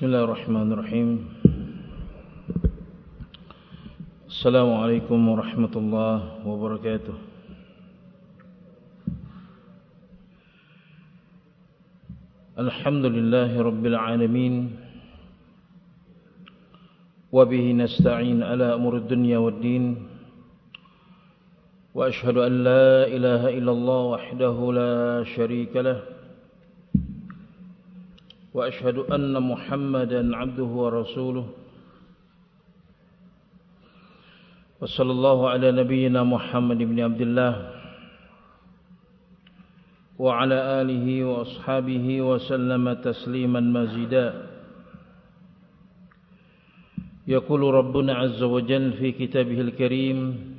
Bismillahirrahmanirrahim. Assalamualaikum warahmatullahi wabarakatuh. Alhamdulillahi rabbil alamin. Wa bihi nasta'in ala umuri dunya waddin. Wa ashhadu an la ilaha illallah wahdahu la syarika lah. وأشهد أن محمدا عبده ورسوله وصلى الله على نبينا محمد بن عبد الله وعلى آله وأصحابه وسلم تسليما مزيدا. يقول ربنا عز وجل في كتابه الكريم: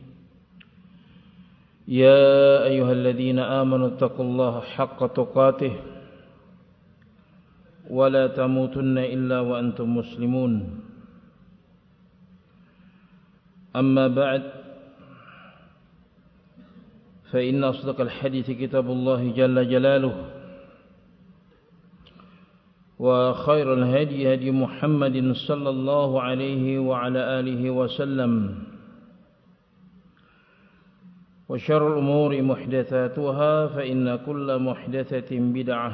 يا أيها الذين آمنوا اتقوا الله حق تقاته ولا تموتن إلا وأنتم مسلمون. أما بعد، فإن أصدق الحديث كتاب الله جل جلاله، وخير الهدي هدي محمد صلى الله عليه وعلى آله وسلم، وشر الأمور محدثاتها، فإن كل محدثة بدعة،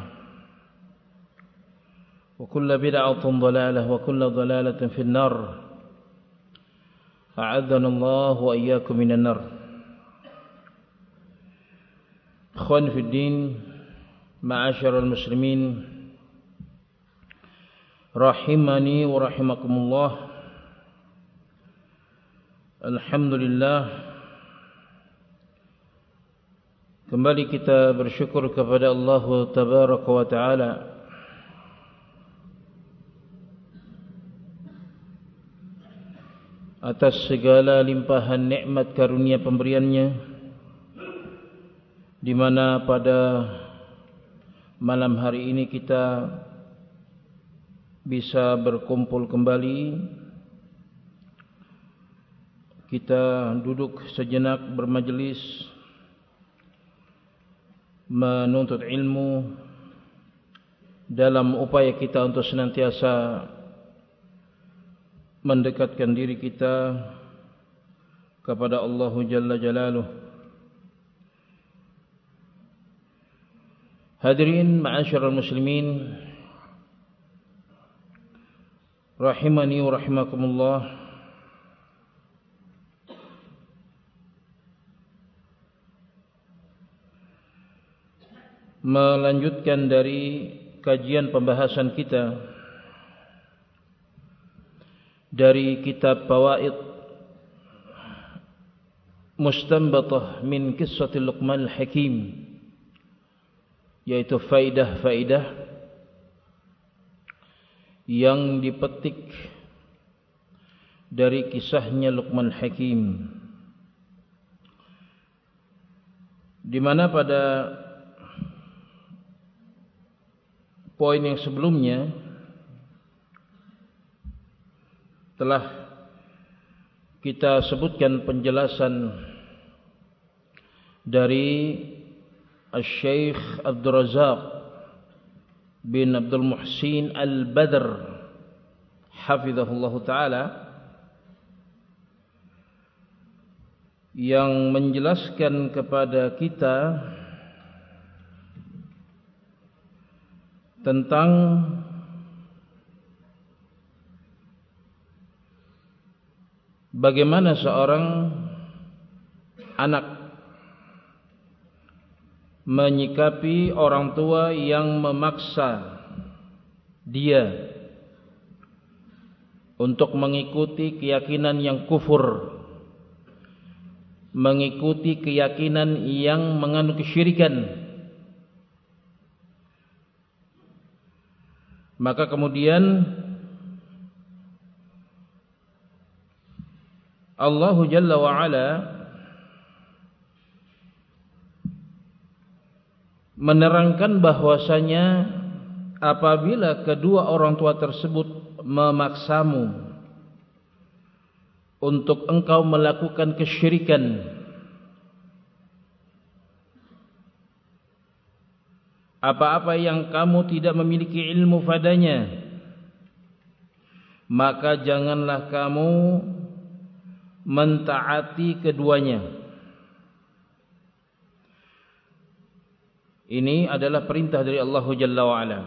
وكل بدعة ضلالة، وكل ضلالة في النار. أعاذنا الله وإياكم من النار. إخوان في الدين، معاشر المسلمين، rahimani wa rahimakumullah. Alhamdulillah, kembali kita bersyukur kepada Allah Tabaraka wa Ta'ala atas segala limpahan nikmat karunia pemberiannya, di mana pada malam hari ini kita bisa berkumpul kembali. Kita duduk sejenak bermajelis menuntut ilmu dalam upaya kita untuk senantiasa mendekatkan diri kita kepada Allah Jalla Jalaluh. Hadirin ma'asyiral muslimin, rahimani wa rahimakumullah. Melanjutkan dari kajian pembahasan kita dari kitab Fawaid Mustanbatah min Qissatil Luqman Al-Hakim, yaitu faidah-faidah yang dipetik dari kisahnya Luqman Hakim, di mana pada poin yang sebelumnya telah kita sebutkan penjelasan dari Al-Syeikh Abdul Razak bin Abdul Muhsin Al-Badr hafizahullah ta'ala, yang menjelaskan kepada kita tentang bagaimana seorang anak menyikapi orang tua yang memaksa dia untuk mengikuti keyakinan yang kufur, mengikuti keyakinan yang mengandung kesyirikan. Maka kemudian Allah Jalla wa'ala menerangkan bahwasanya apabila kedua orang tua tersebut memaksamu untuk engkau melakukan kesyirikan, apa-apa yang kamu tidak memiliki ilmu padanya, maka janganlah kamu mentaati keduanya. Ini adalah perintah dari Allah Jalla wa'ala.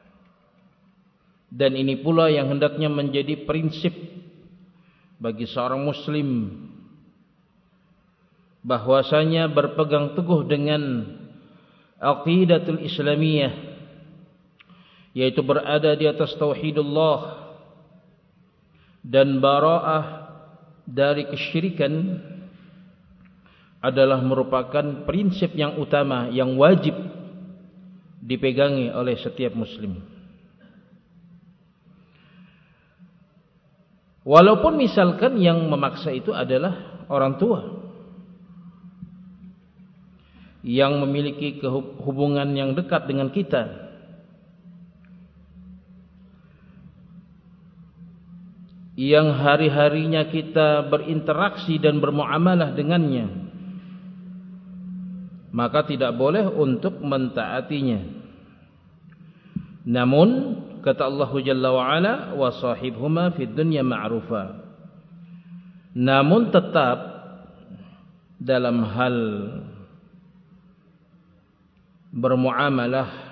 Dan ini pula yang hendaknya menjadi prinsip bagi seorang muslim, bahwasanya berpegang teguh dengan aqidatul islamiyah, yaitu berada di atas tauhidullah dan bara'ah dari kesyirikan, adalah merupakan prinsip yang utama yang wajib dipegangi oleh setiap muslim. Walaupun misalkan yang memaksa itu adalah orang tua yang memiliki hubungan yang dekat dengan kita, yang hari-harinya kita berinteraksi dan bermuamalah dengannya, maka tidak boleh untuk mentaatinya. Namun kata Allah Jalla wa'ala, wa sahibhuma fid dunya ma'rufa. Namun tetap dalam hal bermuamalah,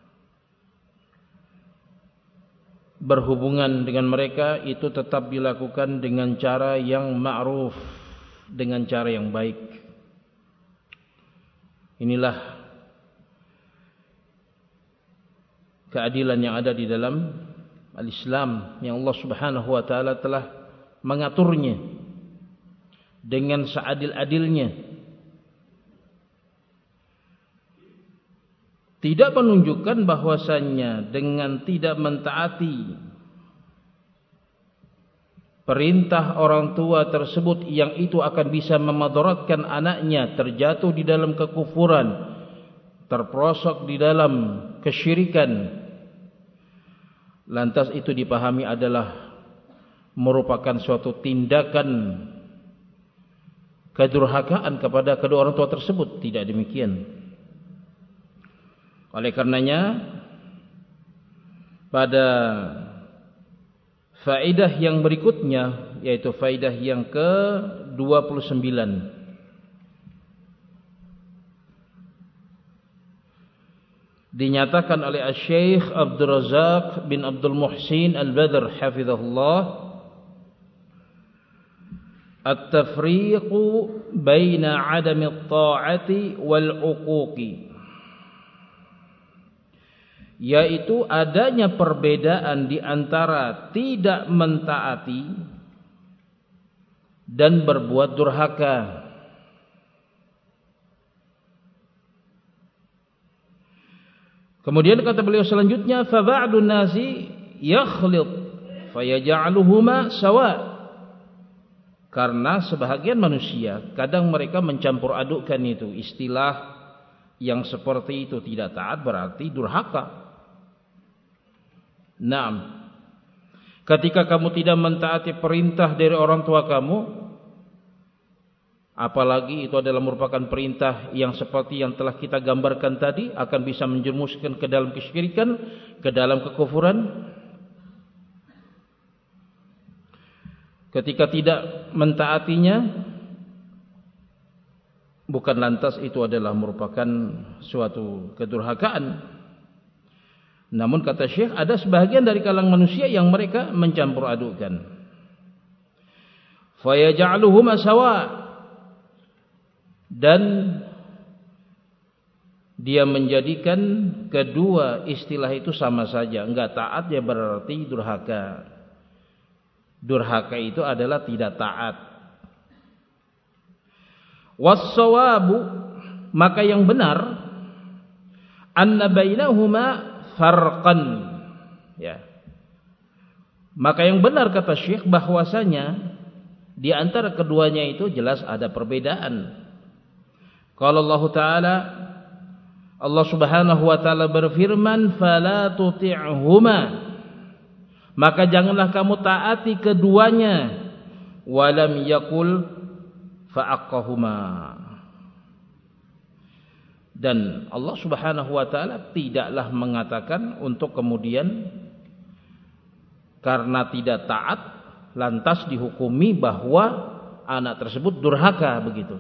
berhubungan dengan mereka, itu tetap dilakukan dengan cara yang ma'ruf, dengan cara yang baik. Inilah keadilan yang ada di dalam al-Islam, yang Allah Subhanahu wa taala telah mengaturnya dengan seadil-adilnya. Tidak menunjukkan bahwasannya dengan tidak mentaati perintah orang tua tersebut, yang itu akan bisa memadaratkan anaknya terjatuh di dalam kekufuran, terperosok di dalam kesyirikan, lantas itu dipahami adalah merupakan suatu tindakan kedurhakaan kepada kedua orang tua tersebut. Tidak demikian. Oleh karenanya, pada faedah yang berikutnya, yaitu faedah yang ke-29, dinyatakan oleh Syekh Abdul Razak bin Abdul Muhsin Al-Badr hafizahullah, at-tafriqu baina 'adami at-ta'ati wal 'uquqi, yaitu adanya perbedaan di antara tidak mentaati dan berbuat durhaka. Kemudian kata beliau selanjutnya, fa ba'dun nasi yakhlit fayaj'aluhuma sawa. Karena sebahagian manusia kadang mereka mencampur adukkan itu, istilah yang seperti itu tidak taat berarti durhaka. Naam, ketika kamu tidak mentaati perintah dari orang tua kamu, apalagi itu adalah merupakan perintah yang seperti yang telah kita gambarkan tadi, akan bisa menjerumuskan ke dalam kesyirikan, ke dalam kekufuran. Ketika tidak mentaatinya, bukan lantas itu adalah merupakan suatu kedurhakaan. Namun kata Syekh, ada sebahagian dari kalangan manusia yang mereka mencampur adukkan. Fayaj'aluhuma sawa, dan dia menjadikan kedua istilah itu sama saja. Enggak taat ya berarti durhaka. Durhaka itu adalah tidak taat. Was-sawabu, maka yang benar, anna bainahuma farqan, ya. Maka yang benar kata Syekh bahwasanya di antara keduanya itu jelas ada perbedaan. Kalau Allah Ta'ala, Allah Subhanahu wa taala berfirman, fala tuti'huma, maka janganlah kamu taati keduanya. Walam yakul fa'aqahuma, dan Allah Subhanahu wa taala tidaklah mengatakan untuk kemudian karena tidak taat lantas dihukumi bahwa anak tersebut durhaka begitu.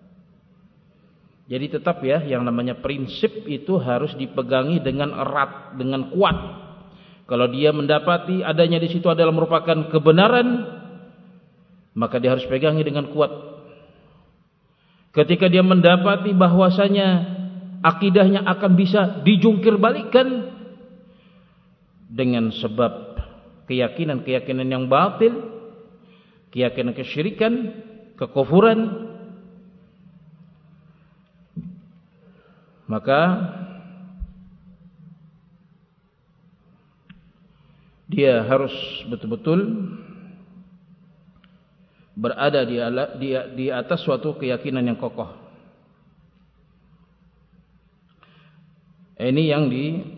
Jadi tetap ya, yang namanya prinsip itu harus dipegangi dengan erat, dengan kuat. Kalau dia mendapati adanya di situ adalah merupakan kebenaran, maka dia harus pegangi dengan kuat. Ketika dia mendapati bahwasanya akidahnya akan bisa dijungkir balikkan dengan sebab keyakinan-keyakinan yang batil, keyakinan kesyirikan, kekufuran, maka dia harus betul-betul berada di atas suatu keyakinan yang kokoh. Ini yang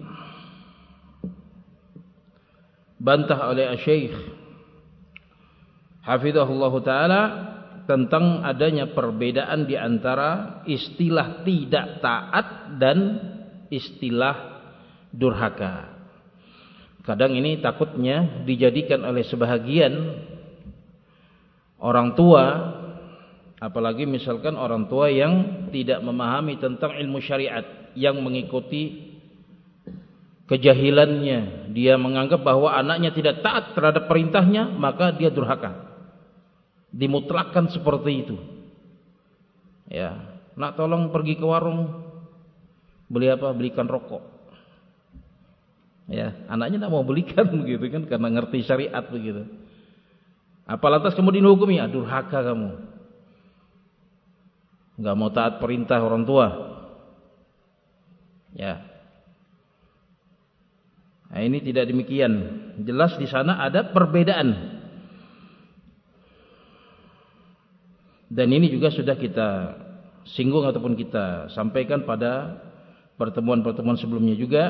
dibantah oleh Syekh hafizahullah taala tentang adanya perbedaan di antara istilah tidak taat dan istilah durhaka. Kadang ini takutnya dijadikan oleh sebahagian orang tua, apalagi misalkan orang tua yang tidak memahami tentang ilmu syariat, yang mengikuti kejahilannya, dia menganggap bahwa anaknya tidak taat terhadap perintahnya, maka dia durhaka. Dimutlakkan seperti itu. Ya, nak tolong pergi ke warung, beli apa? Belikan rokok. Ya, anaknya tidak mau belikan begitu kan, karena ngerti syariat begitu. Apa lantas kemudian hukumi? Durhaka kamu, nggak mau taat perintah orang tua. Ya, nah, ini tidak demikian. Jelas di sana ada perbedaan. Dan ini juga sudah kita singgung ataupun kita sampaikan pada pertemuan-pertemuan sebelumnya juga.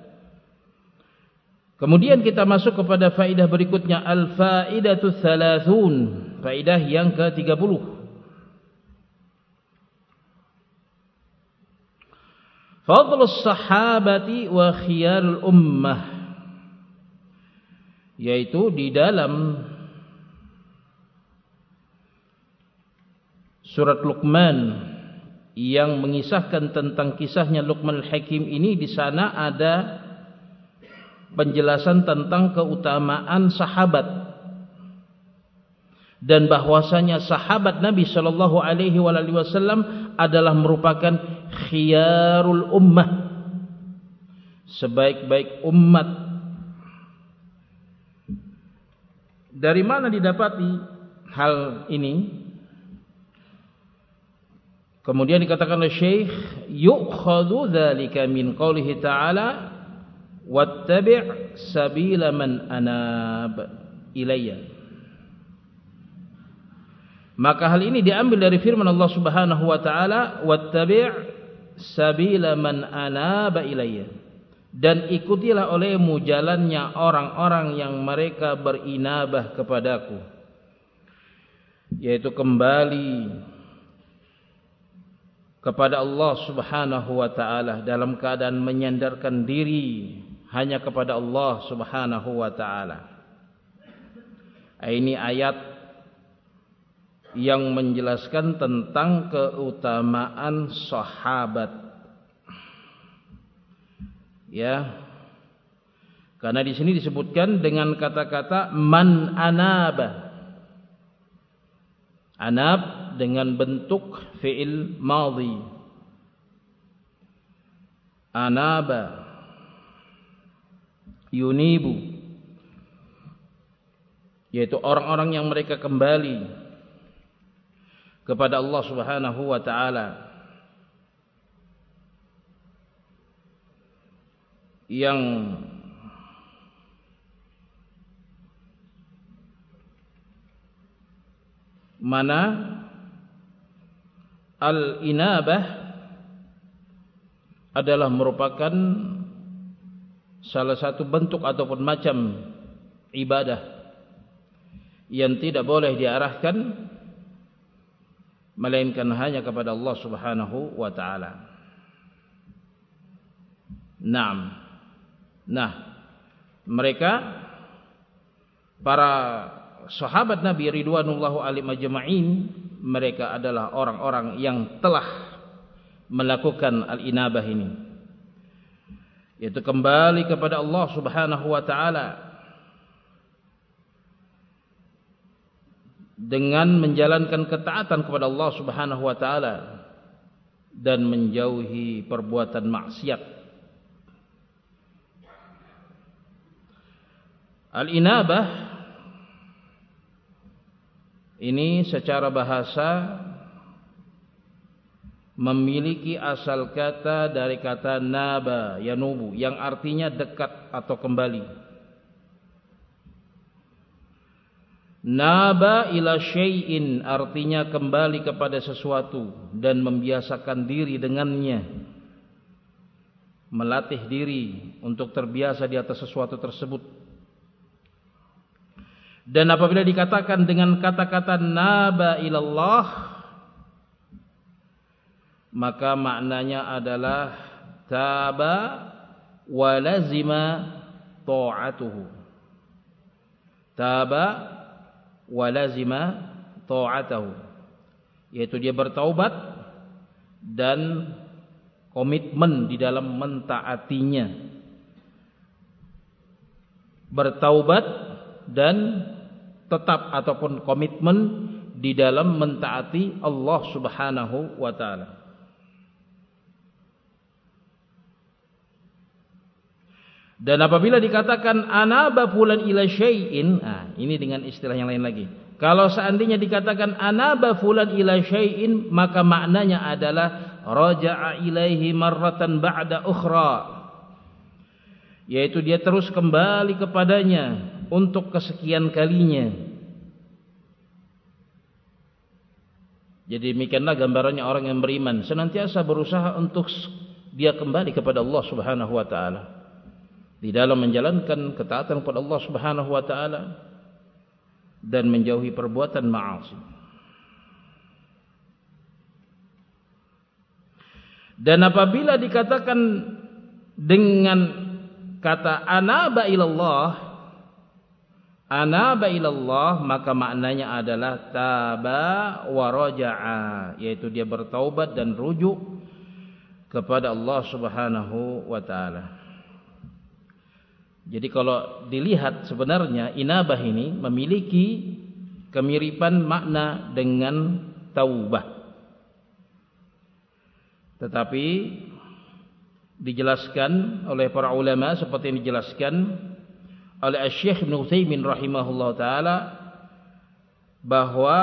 Kemudian kita masuk kepada faedah berikutnya, al-faidatu tsalathun, faedah yang ke-30. Fadlus sahabati wa khiyarul ummah, yaitu di dalam surat Luqman yang mengisahkan tentang kisahnya Luqman al-Hakim ini, di sana ada penjelasan tentang keutamaan sahabat dan bahwasanya sahabat Nabi sallallahu alaihi wasallam adalah merupakan khiyarul ummah, sebaik-baik umat. Dari mana didapati hal ini? Kemudian dikatakan oleh Syekh, yu'khadhu dzalika min qoulihi ta'ala wattabi' sabila man anab ilayya. Maka hal ini diambil dari firman Allah Subhanahu wa taala, wattabi' sabila man anaba ilayya, dan ikutilah olehmu jalannya orang-orang yang mereka berinabah kepadaku, yaitu kembali kepada Allah Subhanahu wa taala dalam keadaan menyandarkan diri hanya kepada Allah Subhanahu wa taala. Ini ayat yang menjelaskan tentang keutamaan sahabat. Ya. Karena di sini disebutkan dengan kata-kata man anaba. Anab dengan bentuk fi'il madhi. Anaba yunibu, yaitu orang-orang yang mereka kembali kepada Allah Subhanahu wa taala, yang mana al-inabah adalah merupakan salah satu bentuk ataupun macam ibadah yang tidak boleh diarahkan melainkan hanya kepada Allah Subhanahu wa taala. Naam. Nah, mereka para sahabat Nabi ridwanullahu alaihim ajma'in, mereka adalah orang-orang yang telah melakukan al-inabah ini, yaitu kembali kepada Allah Subhanahu wa taala dengan menjalankan ketaatan kepada Allah Subhanahu wa taala dan menjauhi perbuatan maksiat. Al-inabah ini secara bahasa memiliki asal kata dari kata naba yanubu, yang artinya dekat atau kembali. Naba ila syai'in artinya kembali kepada sesuatu dan membiasakan diri dengannya, melatih diri untuk terbiasa di atas sesuatu tersebut. Dan apabila dikatakan dengan kata-kata naba ilallah, maka maknanya adalah taba wa lazima ta'atuhu. Taba wa lazima ta'atahu, yaitu dia bertaubat dan komitmen di dalam mentaatinya. Bertaubat dan tetap ataupun komitmen di dalam mentaati Allah Subhanahu wa taala. Dan apabila dikatakan anaba fulan ila syai'in, ini dengan istilah yang lain lagi. Kalau seandainya dikatakan anaba fulan ila syai'in, maka maknanya adalah raja'a ilaihi marratan ba'da ukhra, yaitu dia terus kembali kepadanya untuk kesekian kalinya. Jadi demikianlah gambarannya orang yang beriman, senantiasa berusaha untuk dia kembali kepada Allah Subhanahu wa taala di dalam menjalankan ketaatan kepada Allah Subhanahu wa taala dan menjauhi perbuatan ma'asi. Dan apabila dikatakan dengan kata anaba ilallah, maka maknanya adalah taba wa raja'a, yaitu dia bertaubat dan rujuk kepada Allah Subhanahu wa taala. Jadi kalau dilihat sebenarnya inabah ini memiliki kemiripan makna dengan taubah. Tetapi dijelaskan oleh para ulama seperti yang dijelaskan oleh Syekh Ibnu Utsaimin rahimahullah taala bahwa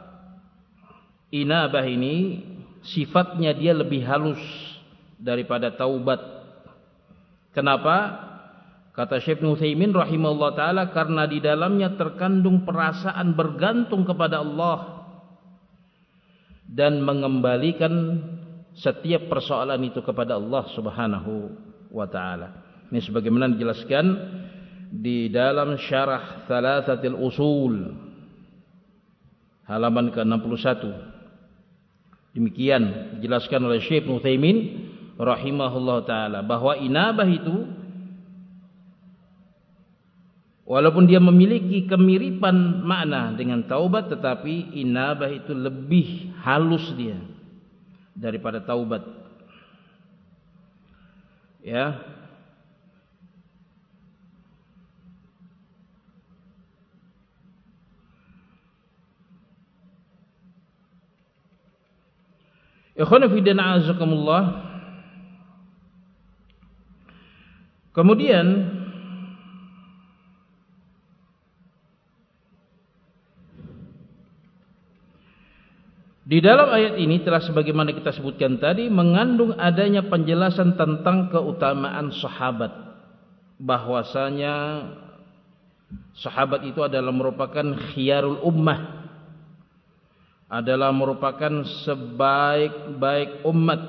inabah ini sifatnya dia lebih halus daripada taubat. Kenapa? Kata Syekh Ibnu Utsaimin rahimahullah taala, karena di dalamnya terkandung perasaan bergantung kepada Allah dan mengembalikan setiap persoalan itu kepada Allah Subhanahu wa taala. Ini sebagaimana dijelaskan di dalam syarah Thalathatil Usul halaman ke-61. Demikian dijelaskan oleh Syekh Ibnu Utsaimin rahimahullah taala bahwa inabah itu walaupun dia memiliki kemiripan makna dengan taubat, tetapi inabah itu lebih halus dia daripada taubat. Ya. Ikhwan fi din a'azakumullah. Kemudian di dalam ayat ini telah sebagaimana kita sebutkan tadi mengandung adanya penjelasan tentang keutamaan sahabat, bahwasanya sahabat itu adalah merupakan khiyarul ummah, adalah merupakan sebaik-baik umat.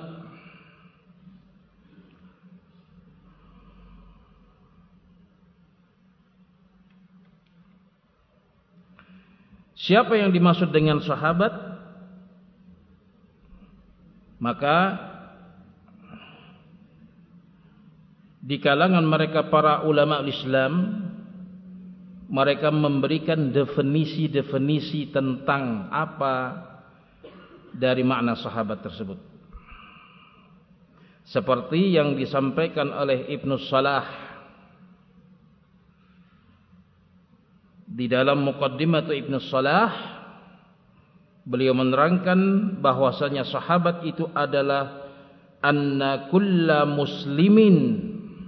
Siapa yang dimaksud dengan sahabat? Maka di kalangan mereka para ulama Islam mereka memberikan definisi-definisi tentang apa dari makna sahabat tersebut. Seperti yang disampaikan oleh Ibnu Salah di dalam Muqaddimah Ibnu Salah, beliau menerangkan bahwasanya sahabat itu adalah anna kulla muslimin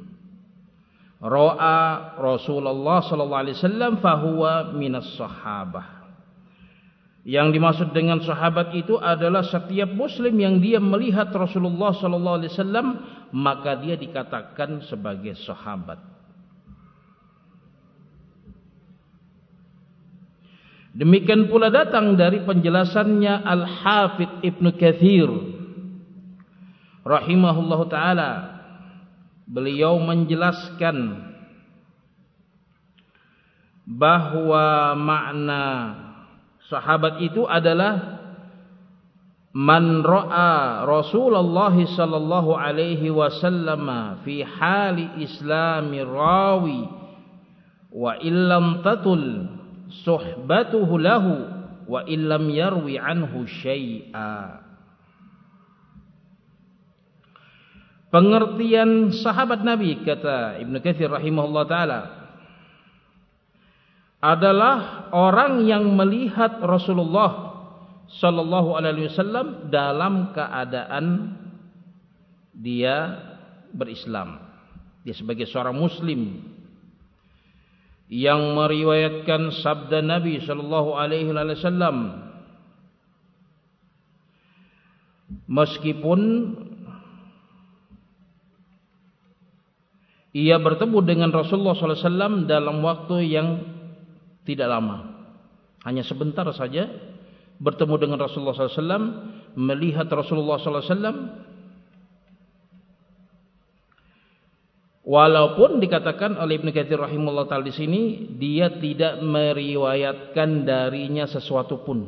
ra'a Rasulullah sallallahu alaihi wasallam fahuwa minas sahabah. Yang dimaksud dengan sahabat itu adalah setiap muslim yang dia melihat Rasulullah sallallahu alaihi wasallam, maka dia dikatakan sebagai sahabat. Demikian pula datang dari penjelasannya Al-Hafidz Ibnu Katsir rahimahullahu taala. Beliau menjelaskan bahwa makna sahabat itu adalah man ra'a Rasulullah sallallahu alaihi wasallam fi hali islami rawi wa illam tatul suhbatuhu lahu wa illam yarwi anhu syai'a. Pengertian sahabat Nabi, kata Ibnu Katsir rahimahullah taala, adalah orang yang melihat Rasulullah sallallahu alaihi wasallam dalam keadaan dia berislam. Dia sebagai seorang muslim yang meriwayatkan sabda Nabi sallallahu alaihi wasallam, meskipun ia bertemu dengan Rasulullah sallallahu alaihi wasallam dalam waktu yang tidak lama, hanya sebentar saja bertemu dengan Rasulullah sallallahu alaihi wasallam, melihat Rasulullah sallallahu alaihi wasallam. Walaupun dikatakan oleh Ibnu Katsir rahimahullah taala di sini dia tidak meriwayatkan darinya sesuatu pun.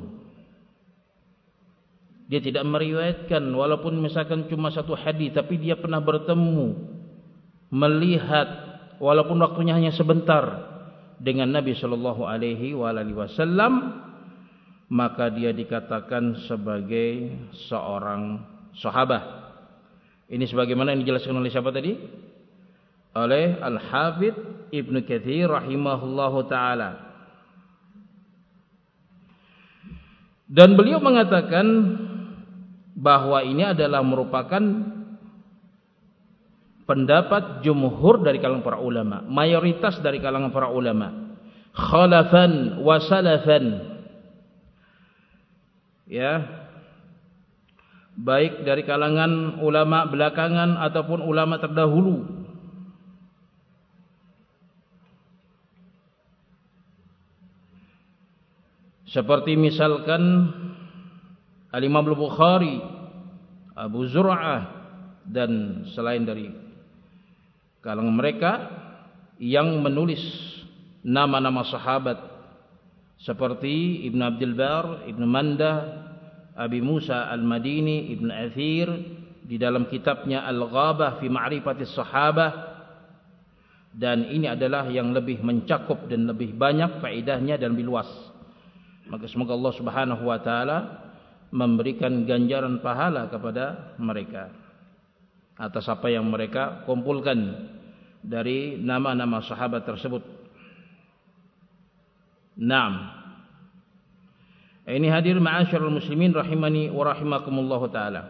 Dia tidak meriwayatkan walaupun misalkan cuma satu hadis, tapi dia pernah bertemu, melihat walaupun waktunya hanya sebentar dengan Nabi sallallahu alaihi wasallam, maka dia dikatakan sebagai seorang sahabat. Ini sebagaimana yang dijelaskan oleh siapa tadi? Oleh Al-Hafidz Ibnu Katsir rahimahullahu taala. Dan beliau mengatakan bahwa ini adalah merupakan pendapat jumhur dari kalangan para ulama, mayoritas dari kalangan para ulama, khalafan wa salafan, ya, baik dari kalangan ulama belakangan ataupun ulama terdahulu. Seperti misalkan Al-Imam Al-Bukhari, Abu Zur'ah, dan selain dari kalangan mereka yang menulis nama-nama sahabat seperti Ibn Abdul Bar, Ibn Mandah, Abi Musa Al-Madini, Ibn Athir di dalam kitabnya Al-Ghabah fi Ma'rifatis Sahabah. Dan ini adalah yang lebih mencakup dan lebih banyak faedahnya dan lebih luas. Maka semoga Allah Subhanahu wa taala memberikan ganjaran pahala kepada mereka atas apa yang mereka kumpulkan dari nama-nama sahabat tersebut. Naam. Ini hadir ma'asyiral muslimin rahimani wa rahimakumullah taala.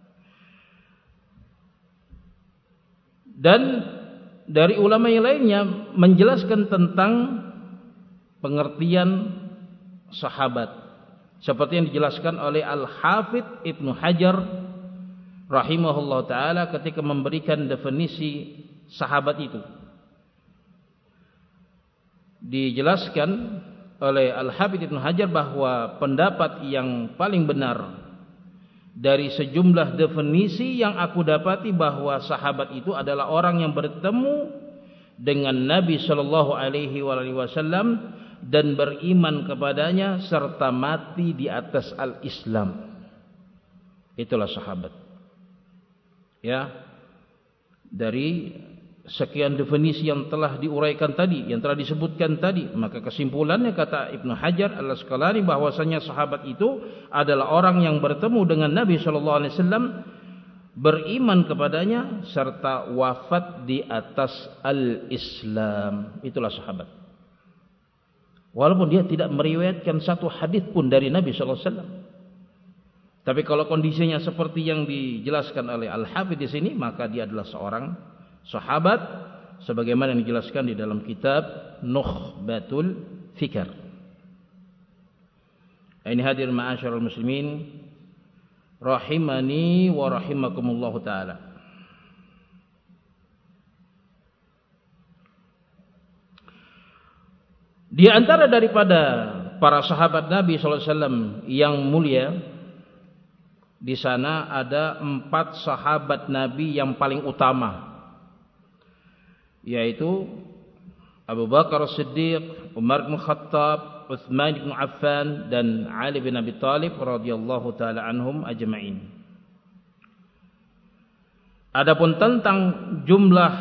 Dan dari ulama yang lainnya menjelaskan tentang pengertian sahabat seperti yang dijelaskan oleh Al-Hafidz Ibnu Hajar rahimahullah taala ketika memberikan definisi sahabat itu. Dijelaskan oleh Al-Hafidz Ibnu Hajar bahwa pendapat yang paling benar dari sejumlah definisi yang aku dapati bahwa sahabat itu adalah orang yang bertemu dengan Nabi sallallahu alaihi wasallam dan beriman kepadanya serta mati di atas al-Islam. Itulah sahabat. Ya. Dari sekian definisi yang telah diuraikan tadi, yang telah disebutkan tadi, maka kesimpulannya kata Ibnu Hajar Al-Asqalani bahwasanya sahabat itu adalah orang yang bertemu dengan Nabi sallallahu alaihi wasallam, beriman kepadanya serta wafat di atas al-Islam. Itulah sahabat. Walaupun dia tidak meriwayatkan satu hadis pun dari Nabi sallallahu alaihi wasallam. Tapi kalau kondisinya seperti yang dijelaskan oleh Al-Hafidz di sini, maka dia adalah seorang sahabat sebagaimana yang dijelaskan di dalam kitab Nukhbatul Fikr. Ini hadir ma'asyiral muslimin rahimani wa rahimakumullah taala. Di antara daripada para sahabat Nabi sallallahu alaihi wasallam yang mulia, di sana ada 4 sahabat Nabi yang paling utama, yaitu Abu Bakar As-Siddiq, Umar bin Khattab, Utsman bin Affan dan Ali bin Abi Thalib radhiyallahu taala anhum ajma'in. Adapun tentang jumlah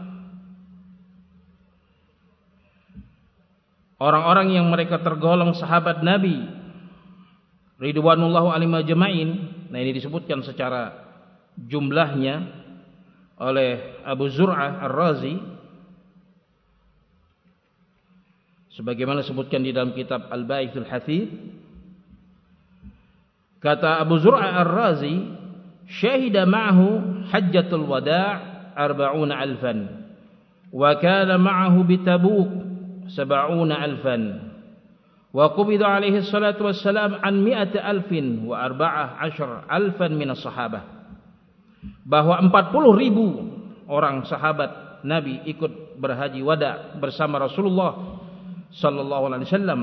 orang-orang yang mereka tergolong sahabat Nabi ridwanullahu alaihim ajma'in, nah ini disebutkan secara jumlahnya oleh Abu Zur'ah Ar-Razi sebagaimana disebutkan di dalam kitab Al-Ba'ithul Hathith. Kata Abu Zur'ah Ar-Razi, syahida ma'ahu hajjatul wada' 40,000 wa kana ma'ahu bi Tabuk 70,000 wa qubida alaihi salatu wassalam an 100,000 wa 14,000 min as-sahabah. Bahwa 40,000 orang sahabat Nabi ikut berhaji wada bersama Rasulullah sallallahu alaihi wasallam.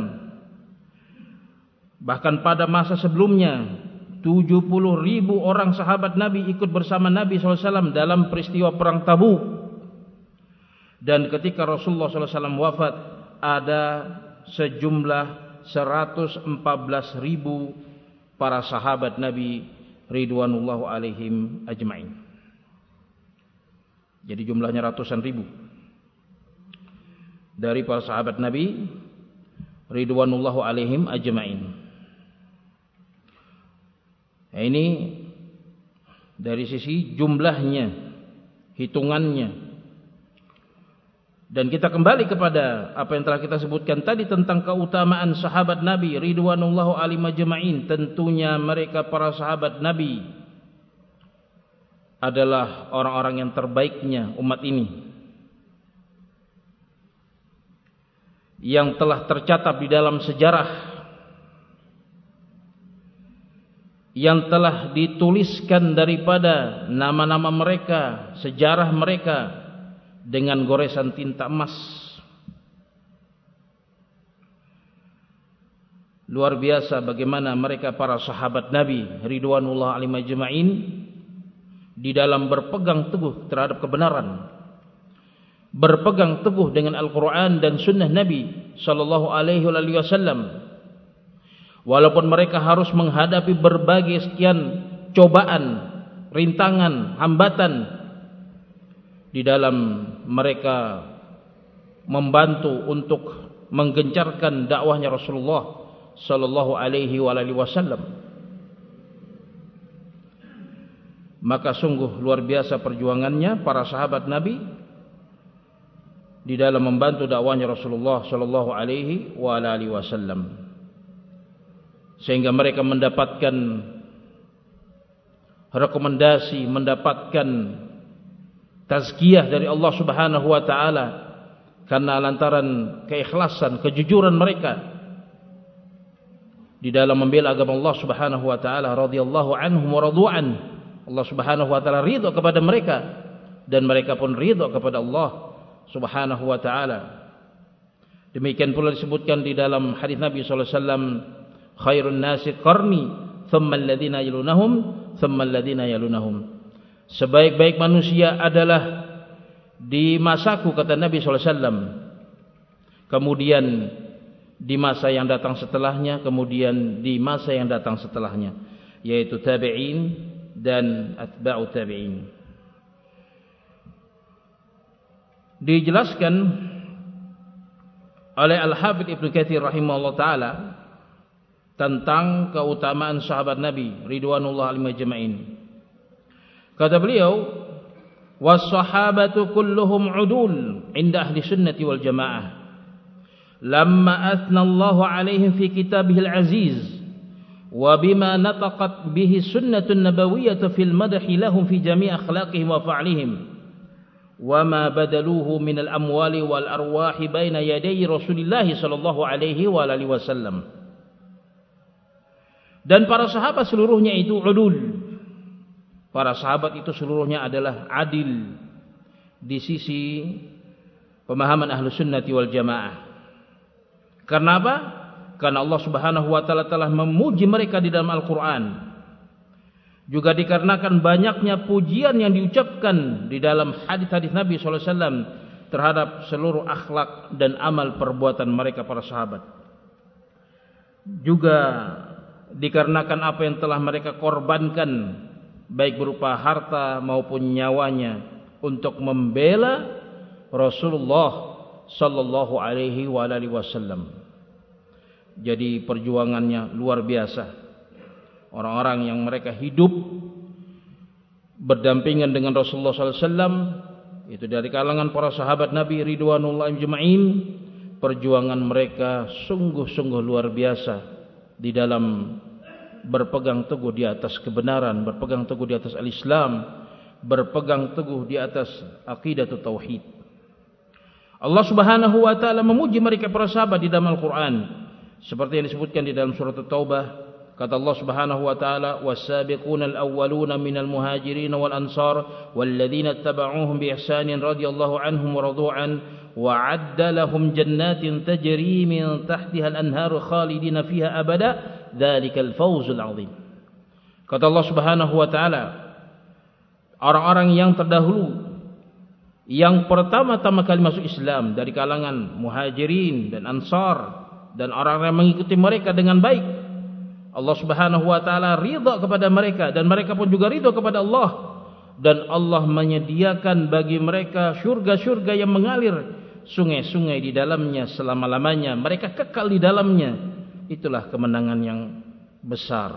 Bahkan pada masa sebelumnya 70,000 orang sahabat Nabi ikut bersama Nabi sallallahu alaihi wasallam dalam peristiwa perang Tabuk. Dan ketika Rasulullah sallallahu alaihi wasallam wafat, ada sejumlah 114,000 para sahabat Nabi ridwanullahu alaihim ajma'in. Jadi jumlahnya ratusan ribu dari para sahabat Nabi ridwanullahu alaihim ajma'in. Nah, ini dari sisi jumlahnya, hitungannya. Dan kita kembali kepada apa yang telah kita sebutkan tadi tentang keutamaan sahabat Nabi ridwanullahu alaihim ajma'in. Tentunya mereka para sahabat Nabi adalah orang-orang yang terbaiknya umat ini, yang telah tercatat di dalam sejarah, yang telah dituliskan daripada nama-nama mereka, sejarah mereka dengan goresan tinta emas. Luar biasa bagaimana mereka para sahabat Nabi ridwanullah alaihim ajma'in di dalam berpegang teguh terhadap kebenaran, berpegang teguh dengan Al-Quran dan Sunnah Nabi sallallahu alaihi wasallam. Walaupun mereka harus menghadapi berbagai sekian cobaan, rintangan, hambatan di dalam mereka membantu untuk menggencarkan dakwahnya Rasulullah sallallahu alaihi wasallam. Maka sungguh luar biasa perjuangannya para sahabat Nabi di dalam membantu dakwahnya Rasulullah sallallahu alaihi wasallam, sehingga mereka mendapatkan rekomendasi, mendapatkan tazkiyah dari Allah Subhanahu wa taala karena lantaran keikhlasan, kejujuran mereka di dalam membela agama Allah Subhanahu wa taala. Radhiyallahu anhum wa radu'an. Allah Subhanahu wa taala ridha kepada mereka dan mereka pun ridha kepada Allah Subhanahu wa taala. Demikian pula disebutkan di dalam hadis Nabi sallallahu alaihi wasallam, khairun nasi qarni thumma alladhina yalunahum thumma alladhina yalunahum. Sebaik-baik manusia adalah di masaku, kata Nabi sallallahu alaihi wasallam, kemudian di masa yang datang setelahnya, kemudian di masa yang datang setelahnya, yaitu tabi'in dan atba'u tabi'in. Dijelaskan oleh Al-Hafidz Ibnu Katsir rahimahullah taala tentang keutamaan sahabat Nabi ridwanullah alaihim ajma'in. Kata beliau, was-sahabatu kulluhum 'udul 'inda ahli sunnati wal jamaah. Lamma athna Allah 'alaihim fi kitabihil aziz wa bima nataqat bihi sunnatun nabawiyyah fil madhi lahum fi jami' akhlaqihim wa fa'lihim. وما بدلوه من الأموال والأرواح بين يدي رسول الله صلى الله عليه وآله وسلم. Dan para sahabat seluruhnya itu udul. Para sahabat itu seluruhnya adalah adil di sisi pemahaman Ahlus Sunnati wal Jamaah. Karena apa? Karena Allah Subhanahu wa taala telah memuji mereka di dalam Al-Qur'an. Juga dikarenakan banyaknya pujian yang diucapkan di dalam hadis-hadis Nabi SAW terhadap seluruh akhlak dan amal perbuatan mereka para sahabat. Juga dikarenakan apa yang telah mereka korbankan baik berupa harta maupun nyawanya untuk membela Rasulullah sallallahu alaihi wasallam. Jadi perjuangannya luar biasa. Orang-orang yang mereka hidup berdampingan dengan Rasulullah SAW itu dari kalangan para sahabat Nabi ridwanullah ajma'in, perjuangan mereka sungguh-sungguh luar biasa di dalam berpegang teguh di atas kebenaran, berpegang teguh di atas al-Islam, berpegang teguh di atas aqidatut tauhid. Allah Subhanahu wa taala memuji mereka para sahabat di dalam Al-Qur'an seperti yang disebutkan di dalam surat At-Taubah. Kata Allah Subhanahu wa taala, was-sabiqunal awwaluna minal muhajirin wal ansar walladzina ittaba'uuhum bi ihsanin radhiyallahu anhum wa radu an wa 'adda lahum jannatin tajri min tahtiha al-anharu khalidina fiha abada dzalikal fawzul 'adzim. Kata Allah Subhanahu wa taala, orang-orang yang terdahulu yang pertama-tama kali masuk Islam dari kalangan muhajirin dan ansar dan orang-orang yang mengikuti mereka dengan baik, Allah Subhanahu wa taala ridha kepada mereka dan mereka pun juga ridha kepada Allah, dan Allah menyediakan bagi mereka syurga-syurga yang mengalir sungai-sungai di dalamnya selama-lamanya, mereka kekal di dalamnya. Itulah kemenangan yang besar.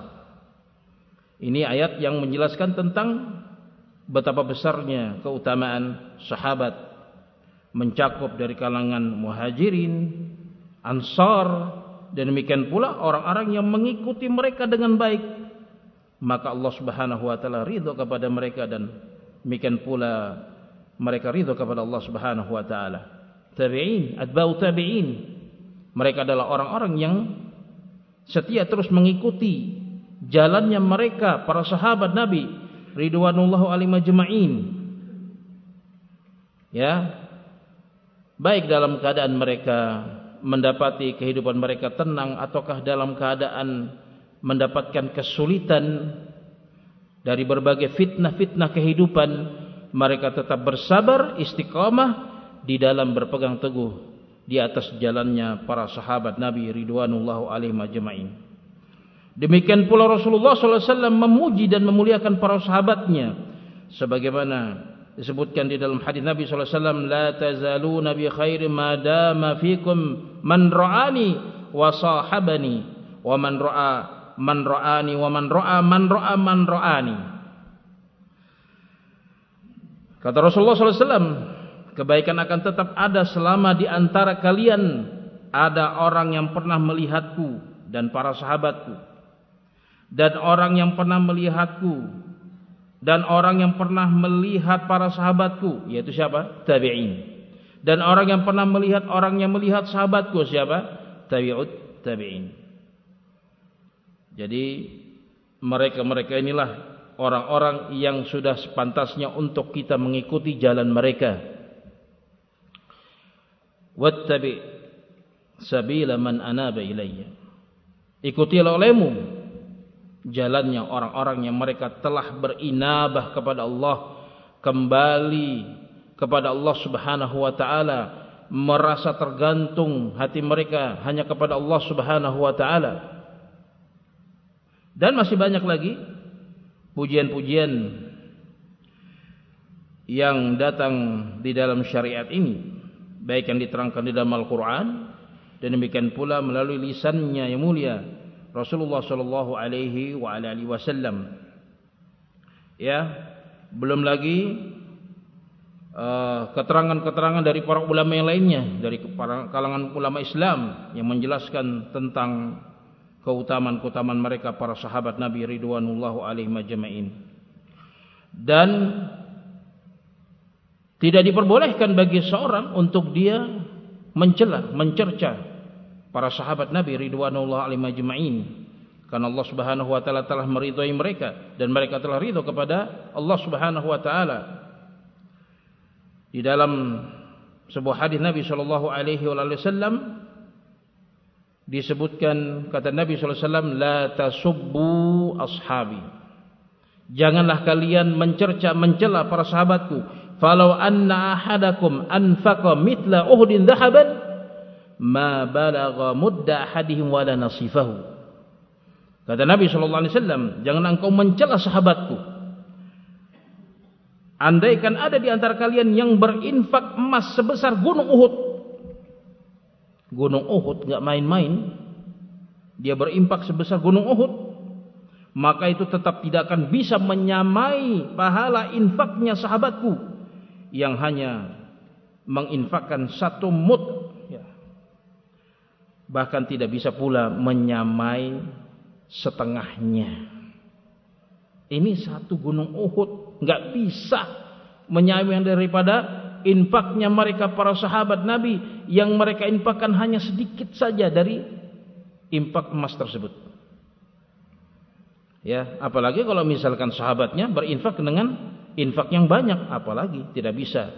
Ini ayat yang menjelaskan tentang betapa besarnya keutamaan sahabat, mencakup dari kalangan muhajirin, ansar, dan demikian pula orang-orang yang mengikuti mereka dengan baik, maka Allah Subhanahu wa taala ridha kepada mereka, dan demikian pula mereka ridha kepada Allah Subhanahu wa taala. Tabi'in, atba'u tabi'in, mereka adalah orang-orang yang setia terus mengikuti jalannya mereka para sahabat Nabi ridwanullahu alaihim ajma'in. Ya, baik dalam keadaan mereka mendapati kehidupan mereka tenang ataukah dalam keadaan mendapatkan kesulitan dari berbagai fitnah-fitnah kehidupan, mereka tetap bersabar, istiqamah di dalam berpegang teguh di atas jalannya para sahabat Nabi ridwanullahu alaihim ajma'in. Demikian pula Rasulullah SAW memuji dan memuliakan para sahabatnya sebagaimana disebutkan di dalam hadis Nabi SAW, la tazaluna bi khairin ma dama fikum man ra'ani wa sahabani wa man ra'a man ra'ani wa man ra'a man ra'a man ra'ani. Kata Rasulullah SAW, kebaikan akan tetap ada selama di antara kalian ada orang yang pernah melihatku dan para sahabatku, dan orang yang pernah melihatku dan orang yang pernah melihat para sahabatku, yaitu siapa? Tabi'in. Dan orang yang pernah melihat orang yang melihat sahabatku, siapa? Tabi'ut tabi'in. Jadi mereka-mereka inilah orang-orang yang sudah sepantasnya untuk kita mengikuti jalan mereka. Wattabi' sabila man anaba ilayya. Ikutilah olehmu jalannya orang-orang yang mereka telah berinabah kepada Allah, kembali kepada Allah Subhanahu wa taala, merasa tergantung hati mereka hanya kepada Allah Subhanahu wa taala. Dan masih banyak lagi pujian-pujian yang datang di dalam syariat ini, baik yang diterangkan di dalam Al-Quran dan demikian pula melalui lisannya yang mulia Rasulullah sallallahu alaihi wasallam. Ya, belum lagi keterangan-keterangan dari para ulama yang lainnya, dari kalangan ulama Islam yang menjelaskan tentang keutamaan-keutamaan mereka para sahabat Nabi ridwanullahu alaihim ajma'in. Dan tidak diperbolehkan bagi seorang untuk dia mencela, mencerca para sahabat Nabi ridwanullahu alaihim ajma'in, karena Allah Subhanahu wa taala telah meridhai mereka dan mereka telah ridha kepada Allah Subhanahu wa taala. Di dalam sebuah hadis Nabi sallallahu alaihi wasallam disebutkan, kata Nabi sallallahu alaihi wasallam, la tasubbu ashabi, janganlah kalian mencerca mencela para sahabatku. Falau anna ahadakum anfaqa mithla uhdin dhahaban ma balagha mudda ahadihim wala nasifahu. Kata Nabi sallallahu alaihi wasallam, jangan engkau mencela sahabatku. Andaikan ada di antara kalian yang berinfak emas sebesar gunung Uhud. Gunung Uhud enggak main-main. Dia berinfak sebesar gunung Uhud, maka itu tetap tidak akan bisa menyamai pahala infaknya sahabatku yang hanya menginfakkan 1 mud, ya. Bahkan tidak bisa pula menyamai setengahnya. Ini 1 gunung Uhud, enggak bisa menyamai daripada infaknya mereka para sahabat Nabi yang mereka infakkan hanya sedikit saja dari infak emas tersebut. Ya, apalagi kalau misalkan sahabatnya berinfak dengan infak yang banyak, apalagi tidak bisa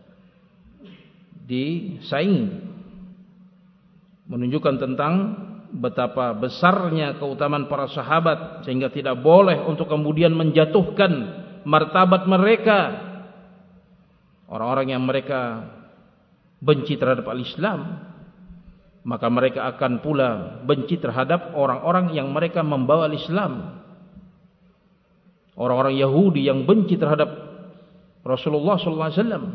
disaingi. Menunjukkan tentang betapa besarnya keutamaan para sahabat, sehingga tidak boleh untuk kemudian menjatuhkan martabat mereka. Orang-orang yang mereka benci terhadap al-Islam, maka mereka akan pula benci terhadap orang-orang yang mereka membawa al-Islam. Orang-orang Yahudi yang benci terhadap Rasulullah sallallahu alaihi wasallam,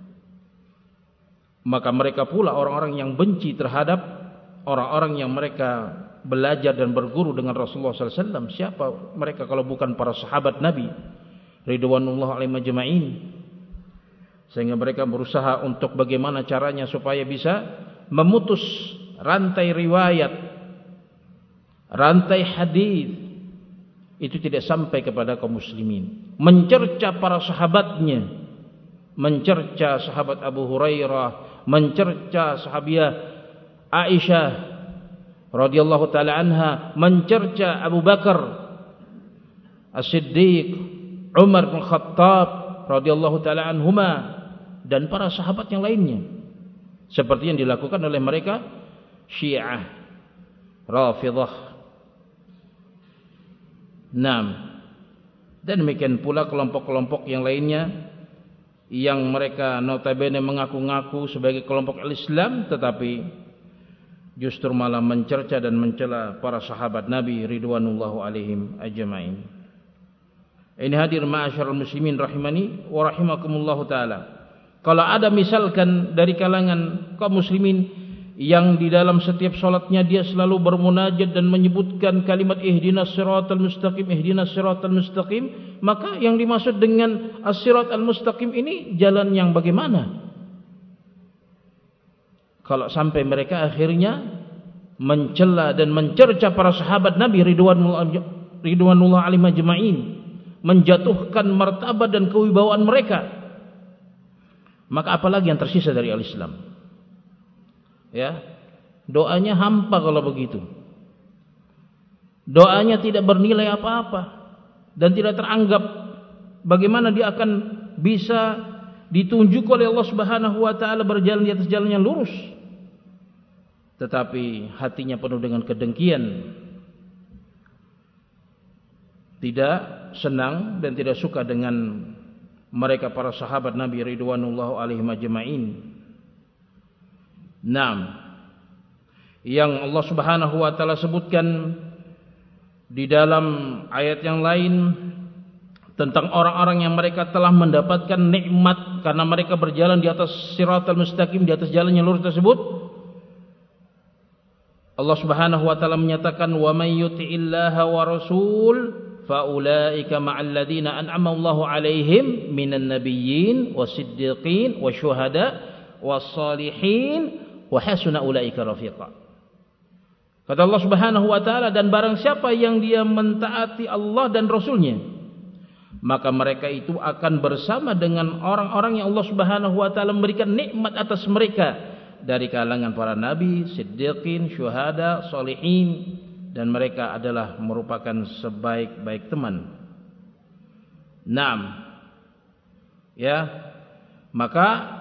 maka mereka pula orang-orang yang benci terhadap orang-orang yang mereka belajar dan berguru dengan Rasulullah sallallahu alaihi wasallam. Siapa mereka kalau bukan para sahabat Nabi ridwanullahu alaihim ajma'in? Sehingga mereka berusaha untuk bagaimana caranya supaya bisa memutus rantai riwayat, rantai hadis itu tidak sampai kepada kaum muslimin. Mencerca para sahabatnya, mencerca sahabat Abu Hurairah, mencerca sahabiah Aisyah radhiyallahu taala anha, mencerca Abu Bakar As-Siddiq, Umar bin Khattab radhiyallahu taala anhuma, dan para sahabat yang lainnya, seperti yang dilakukan oleh mereka Syiah, Rafidhah. Dan demikian pula kelompok-kelompok yang lainnya yang mereka notabene mengaku-ngaku sebagai kelompok Islam, tetapi justru malah mencerca dan mencela para sahabat Nabi ridwanullahu alaihim ajma'in. Ini hadir ma'asyiral muslimin rahimani wa rahimakumullah taala. Kalau ada misalkan dari kalangan kaum muslimin yang di dalam setiap salatnya dia selalu bermunajat dan menyebutkan kalimat ihdinas siratal mustaqim, ihdinas siratal mustaqim, maka yang dimaksud dengan as-siratal mustaqim ini jalan yang bagaimana? Kalau sampai mereka akhirnya mencela dan mencerca para sahabat Nabi ridwanullah alaihim ajma'in, menjatuhkan martabat dan kewibawaan mereka, maka apalagi yang tersisa dari al-Islam? Ya, doanya hampa kalau begitu. Doanya tidak bernilai apa-apa dan tidak teranggap. Bagaimana dia akan bisa ditunjuk oleh Allah Subhanahu wa taala berjalan di atas jalan yang lurus, tetapi hatinya penuh dengan kedengkian, tidak senang dan tidak suka dengan mereka para sahabat Nabi ridwanullahu alaihim ajma'in. Yang Allah Subhanahu wa taala sebutkan di dalam ayat yang lain tentang orang-orang yang mereka telah mendapatkan nikmat karena mereka berjalan di atas siratal mustaqim, di atas jalan yang lurus tersebut. Allah Subhanahu wa taala menyatakan, "Wa may yuti'illaha wa rasul faulaika ma'al ladzina an'ama Allahu 'alaihim minan nabiyyin wasiddiqin wasyuhada wassalihin wa hasuna ulaika rafiqa." Kata Allah Subhanahu wa taala, dan barang siapa yang dia mentaati Allah dan Rasulnya, maka mereka itu akan bersama dengan orang-orang yang Allah Subhanahu wa taala memberikan nikmat atas mereka dari kalangan para nabi, siddiqin, syuhada, salihin, dan mereka adalah merupakan sebaik-baik teman. Naam. Ya. Maka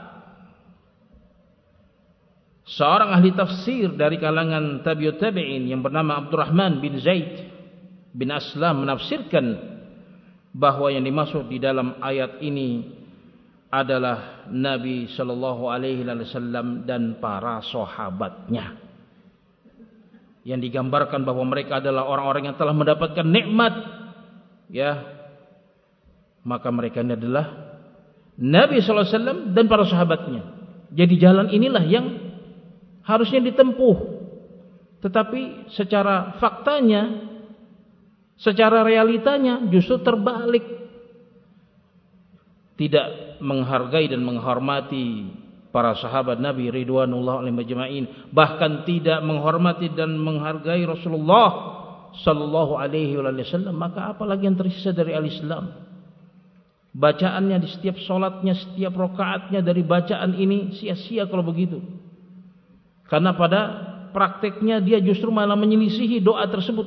seorang ahli tafsir dari kalangan tabi'ut tabi'in yang bernama Abdurrahman bin Zaid bin Aslam menafsirkan bahwa yang dimaksud di dalam ayat ini adalah Nabi sallallahu alaihi wasallam dan para sahabatnya. Yang digambarkan bahwa mereka adalah orang-orang yang telah mendapatkan nikmat, ya. Maka mereka ini adalah Nabi sallallahu alaihi wasallam dan para sahabatnya. Jadi jalan inilah yang harusnya ditempuh. Tetapi secara faktanya, secara realitanya justru terbalik. Tidak menghargai dan menghormati para sahabat Nabi ridwanullah alaihim ajma'in, bahkan tidak menghormati dan menghargai Rasulullah sallallahu alaihi wasallam, maka apalagi yang tersisa dari al-Islam? Bacaannya di setiap salatnya, setiap rakaatnya dari bacaan ini sia-sia kalau begitu. Karena pada prakteknya dia justru malah menyelisihi doa tersebut.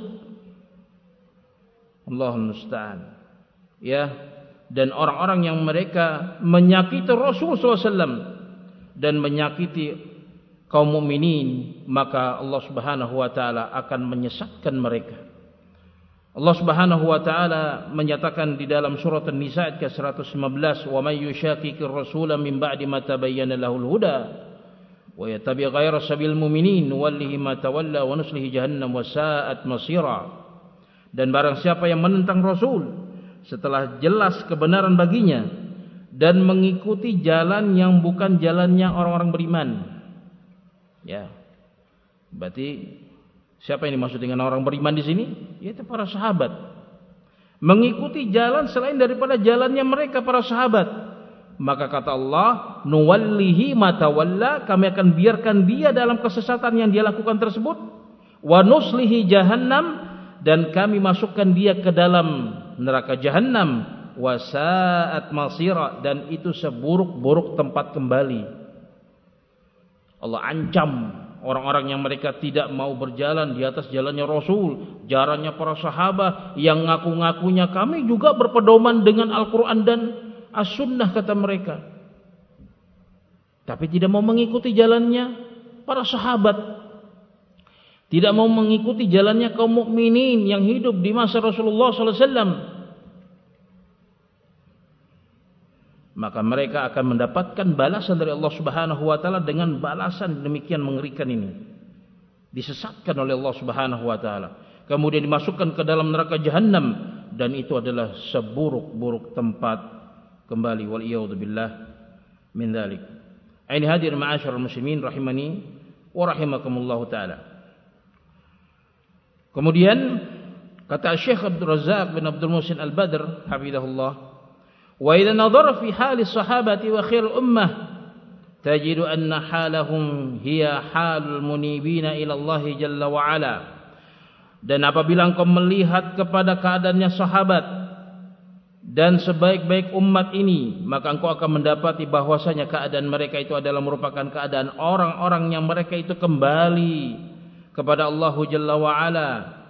Allahul musta'an. Ya, dan orang-orang yang mereka menyakiti Rasulullah SAW dan menyakiti kaum mukminin, maka Allah Subhanahu wa taala akan menyesatkan mereka. Allah Subhanahu wa taala menyatakan di dalam surat An-Nisa ayat ke-115, "Wa may yushaqiqir rasula min ba'di ma tabayyana lahul huda wa yattabi' ghayra sabil mu'minin nuwallihi ma tawalla wa nuslihi jahannam wa sa'at masira." Dan barang siapa yang menentang Rasul setelah jelas kebenaran baginya dan mengikuti jalan yang bukan jalannya orang-orang beriman. Ya. Berarti siapa yang dimaksud dengan orang beriman di sini? Yaitu para sahabat. Mengikuti jalan selain daripada jalannya mereka para sahabat. Maka kata Allah, "Nuwallihi ma tawalla," kami akan biarkan dia dalam kesesatan yang dia lakukan tersebut. "Wa nuslihi jahannam," dan kami masukkan dia ke dalam neraka Jahannam, wasaat masira, dan itu seburuk-buruk tempat kembali. Allah ancam orang-orang yang mereka tidak mau berjalan di atas jalannya Rasul, jalannya para sahabat yang ngaku-ngakunya kami juga berpedoman dengan Al-Quran dan As-Sunnah, kata mereka, tapi tidak mau mengikuti jalannya para sahabat, tidak mau mengikuti jalannya kaum mukminin yang hidup di masa Rasulullah SAW. Maka mereka akan mendapatkan balasan dari Allah Subhanahu wa taala dengan balasan demikian mengerikan ini. Disesatkan oleh Allah Subhanahu wa taala, kemudian dimasukkan ke dalam neraka Jahannam, dan itu adalah seburuk-buruk tempat kembali. Wal iyadzubillah min dzalik. Ini hadir ma'asyiral muslimin rahimani wa rahimakumullah taala. Kemudian kata Syekh Abdul Razzaq bin Abdul Muhsin Al-Badr hafizahullah, "Wa idza nadhara fi hali sahabati wa khairul ummah tajidu anna halahum hiya halul munibina ila Allah jalla wa ala." Dan apabila engkau melihat kepada keadaannya sahabat dan sebaik-baik umat ini, maka engkau akan mendapati bahwasanya keadaan mereka itu adalah merupakan keadaan orang-orang yang mereka itu kembali kepada Allah Jalla wa'ala.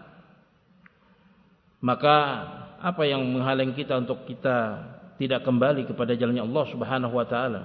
Maka apa yang menghalang kita untuk kita tidak kembali kepada jalannya Allah Subhanahu wa ta'ala?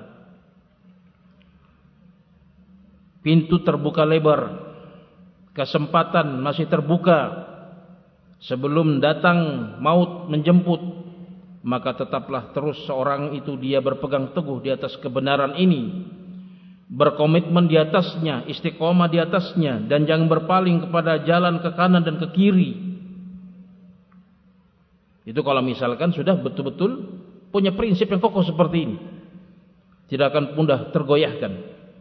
Pintu terbuka lebar, kesempatan masih terbuka. Sebelum datang maut menjemput, maka tetaplah terus seorang itu dia berpegang teguh di atas kebenaran ini, berkomitmen di atasnya, istiqomah di atasnya, dan jangan berpaling kepada jalan ke kanan dan ke kiri. Itu kalau misalkan sudah betul-betul punya prinsip yang kokoh seperti ini, tidak akan mudah tergoyahkan.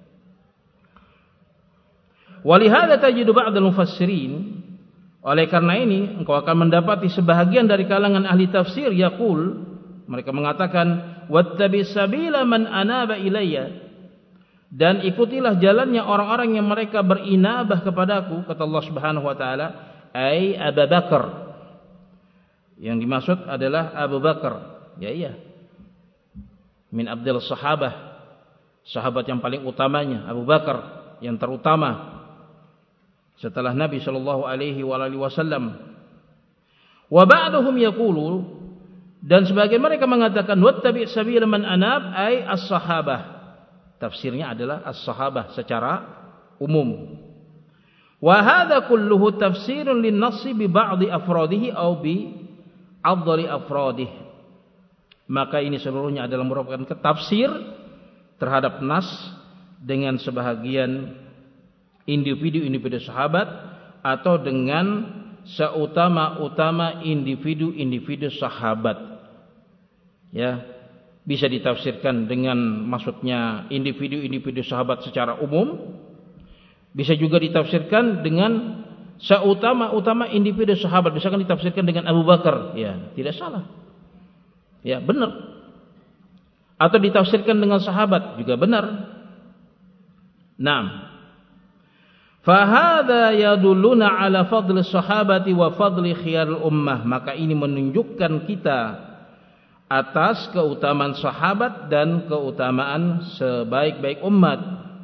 Walihada tajidu ba'dal mufassirin, oleh karena ini engkau akan mendapati sebahagian dari kalangan ahli tafsir yaqul, mereka mengatakan wattabi sabila man anaba ilayya, dan ikutilah jalannya orang-orang yang mereka berinabah kepadaku, kata Allah Subhanahu wa taala, ai Abu Bakar. Yang dimaksud adalah Abu Bakar. Ya iya. Min abdil sahabah, sahabat yang paling utamanya Abu Bakar, yang terutama setelah Nabi sallallahu alaihi wasallam. Wa ba'duhum yaqulu, dan sebagian mereka mengatakan wattabi' sabila man anab ay as-sahabah. Tafsirnya adalah as-sahabah secara umum. Wa hadza kulluhu tafsirun lin-nassi bi ba'dhi afradihi aw bi afdali afradihi. Maka ini seluruhnya adalah merupakan tafsir terhadap nas dengan sebahagian individu-individu sahabat atau dengan seutama-utama individu-individu sahabat. Ya, bisa ditafsirkan dengan maksudnya individu-individu sahabat secara umum, bisa juga ditafsirkan dengan seutama-utama individu sahabat, misalkan ditafsirkan dengan Abu Bakar, ya, tidak salah. Ya, benar. Atau ditafsirkan dengan sahabat juga benar. Naam. Fahadha yadulluna ala fadli sahabati wa fadli khiyarul ummah. Maka ini menunjukkan kita atas keutamaan sahabat dan keutamaan sebaik-baik umat.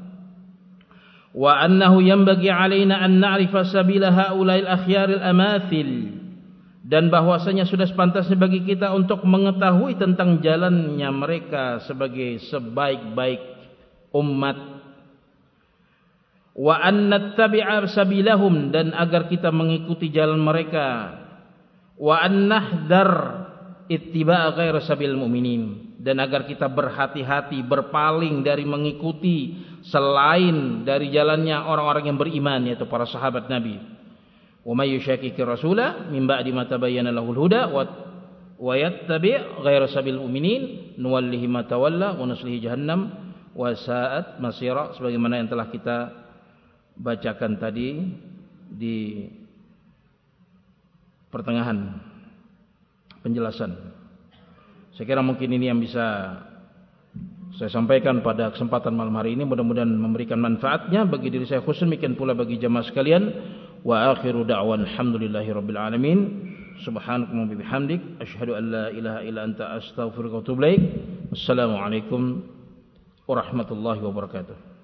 Wa annahu yanbaghi alaina an na'rifa sabila haula'il akhyaril amathil, dan bahwasanya sudah sepantasnya bagi kita untuk mengetahui tentang jalannya mereka sebagai sebaik-baik umat. Wa an nattabi'a sabilahum, dan agar kita mengikuti jalan mereka. Wa an nahdar ittiba'a ghairi sabil mu'minin, dan agar kita berhati-hati berpaling dari mengikuti selain dari jalannya orang-orang yang beriman, yaitu para sahabat Nabi. Wa may yushaqiqir rasula min ba'di ma tabayyana lahul huda wa yattabi' ghaira sabil mu'minin nuwallihi ma tawalla wa nuslihi jahannam wa sa'at masira, sebagaimana yang telah kita bacakan tadi di pertengahan penjelasan. Saya kira mungkin ini yang bisa saya sampaikan pada kesempatan malam hari ini, mudah-mudahan memberikan manfaatnya bagi diri saya khusus, demikian pula bagi jamaah sekalian. Wa akhiru da'wan alhamdulillahi rabbil alamin. Subhanallahi wa bihamdik asyhadu an la ilaha illa anta astaghfiruka wa atubu ilaik. Wassalamu alaikum warahmatullahi wabarakatuh.